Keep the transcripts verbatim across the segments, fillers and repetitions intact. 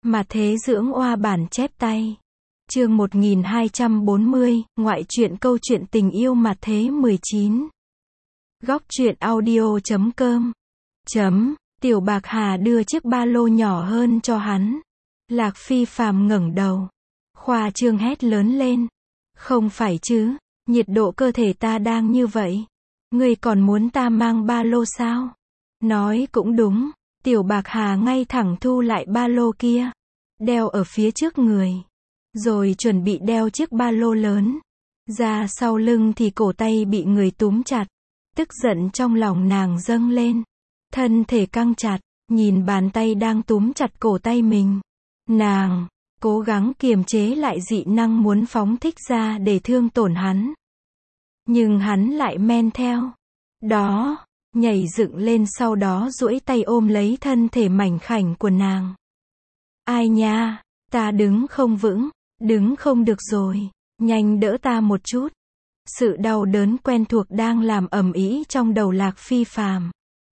Mà thế dưỡng oa bản chép tay. Chương một nghìn hai trăm bốn mươi, ngoại truyện câu chuyện tình yêu mà thế mười chín. Góc truyện audio chấm com. Chấm, Tiểu Bạc Hà đưa chiếc ba lô nhỏ hơn cho hắn. Lạc Phi phàm ngẩng đầu. Khoa trương hét lớn lên. Không phải chứ, nhiệt độ cơ thể ta đang như vậy. Ngươi còn muốn ta mang ba lô sao? Nói cũng đúng. Tiểu Bạc Hà ngay thẳng thu lại ba lô kia. Đeo ở phía trước người. Rồi chuẩn bị đeo chiếc ba lô lớn. Ra sau lưng thì cổ tay bị người túm chặt. Tức giận trong lòng nàng dâng lên. Thân thể căng chặt, nhìn bàn tay đang túm chặt cổ tay mình. Nàng cố gắng kiềm chế lại dị năng muốn phóng thích ra để thương tổn hắn. Nhưng hắn lại men theo. Đó, nhảy dựng lên sau đó duỗi tay ôm lấy thân thể mảnh khảnh của nàng. Ai nha, ta đứng không vững, đứng không được rồi, nhanh đỡ ta một chút. Sự đau đớn quen thuộc đang làm ầm ĩ trong đầu Lạc Phi phàm.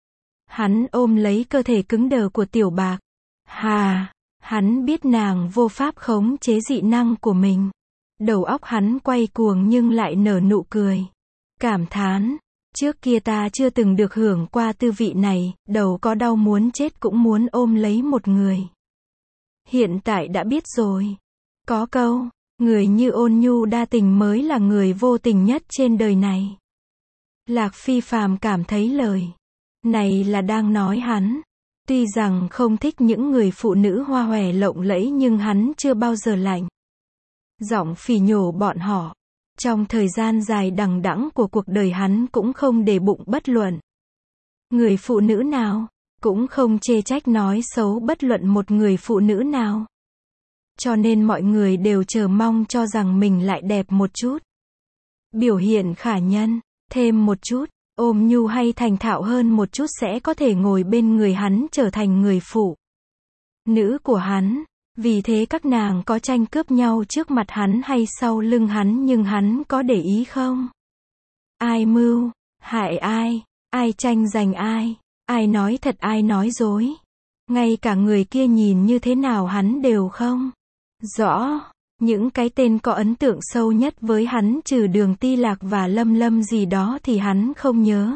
Hắn ôm lấy cơ thể cứng đờ của Tiểu Bạc Hà. Hắn biết nàng vô pháp khống chế dị năng của mình. Đầu óc hắn quay cuồng nhưng lại nở nụ cười. Cảm thán, trước kia ta chưa từng được hưởng qua tư vị này, đầu có đau muốn chết cũng muốn ôm lấy một người. Hiện tại đã biết rồi. Có câu, người như ôn nhu đa tình mới là người vô tình nhất trên đời này. Lạc Phi phàm cảm thấy lời này là đang nói hắn. Tuy rằng không thích những người phụ nữ hoa hòe lộng lẫy nhưng hắn chưa bao giờ lạnh giọng phỉ nhổ bọn họ. Trong thời gian dài đằng đẵng của cuộc đời hắn cũng không để bụng bất luận người phụ nữ nào, cũng không chê trách nói xấu bất luận một người phụ nữ nào. Cho nên mọi người đều chờ mong cho rằng mình lại đẹp một chút. Biểu hiện khả nhân, thêm một chút, ôm nhu hay thành thạo hơn một chút sẽ có thể ngồi bên người hắn trở thành người phụ nữ của hắn. Vì thế các nàng có tranh cướp nhau trước mặt hắn hay sau lưng hắn nhưng hắn có để ý không? Ai mưu, hại ai, ai tranh giành ai, ai nói thật ai nói dối. Ngay cả người kia nhìn như thế nào hắn đều không rõ. Những cái tên có ấn tượng sâu nhất với hắn trừ Đường Ti Lạc và Lâm Lâm gì đó thì hắn không nhớ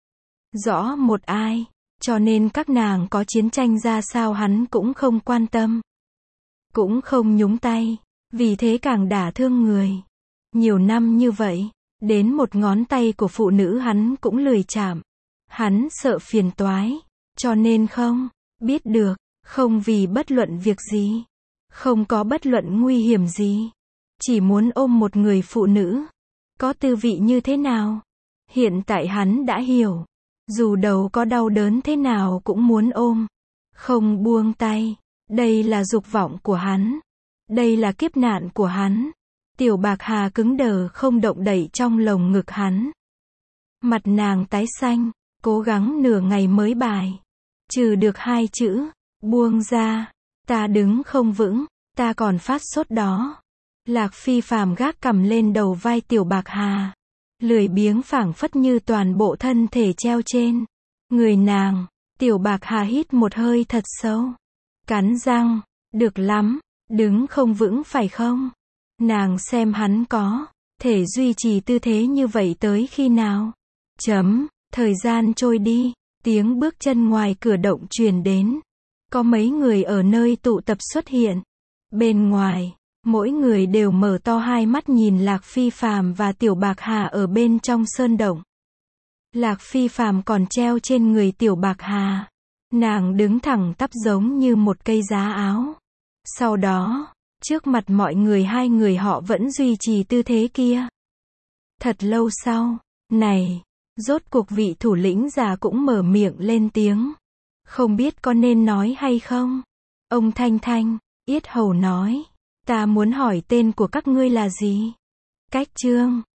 rõ một ai. Cho nên các nàng có chiến tranh ra sao hắn cũng không quan tâm, cũng không nhúng tay. Vì thế càng đả thương người. Nhiều năm như vậy, đến một ngón tay của phụ nữ hắn cũng lười chạm. Hắn sợ phiền toái, cho nên không biết được, không vì bất luận việc gì, không có bất luận nguy hiểm gì, chỉ muốn ôm một người phụ nữ. Có tư vị như thế nào? Hiện tại hắn đã hiểu. Dù đầu có đau đớn thế nào cũng muốn ôm, không buông tay. Đây là dục vọng của hắn. Đây là kiếp nạn của hắn. Tiểu Bạc Hà cứng đờ không động đậy trong lồng ngực hắn. Mặt nàng tái xanh, cố gắng nửa ngày mới bài trừ được hai chữ, buông ra. Ta đứng không vững, ta còn phát sốt đó. Lạc Phi phàm gác cằm lên đầu vai Tiểu Bạc Hà. Lười biếng phảng phất như toàn bộ thân thể treo trên người nàng. Tiểu Bạc Hà hít một hơi thật sâu. Cắn răng, được lắm, đứng không vững phải không? Nàng xem hắn có thể duy trì tư thế như vậy tới khi nào? Chấm, thời gian trôi đi, tiếng bước chân ngoài cửa động truyền đến. Có mấy người ở nơi tụ tập xuất hiện. Bên ngoài, mỗi người đều mở to hai mắt nhìn Lạc Phi phàm và Tiểu Bạc Hà ở bên trong sơn động. Lạc Phi phàm còn treo trên người Tiểu Bạc Hà. Nàng đứng thẳng tắp giống như một cây giá áo. Sau đó, trước mặt mọi người hai người họ vẫn duy trì tư thế kia. Thật lâu sau, này, rốt cuộc vị thủ lĩnh già cũng mở miệng lên tiếng. Không biết có nên nói hay không? Ông Thanh Thanh, yết hầu nói. Ta muốn hỏi tên của các ngươi là gì? Cách Trương,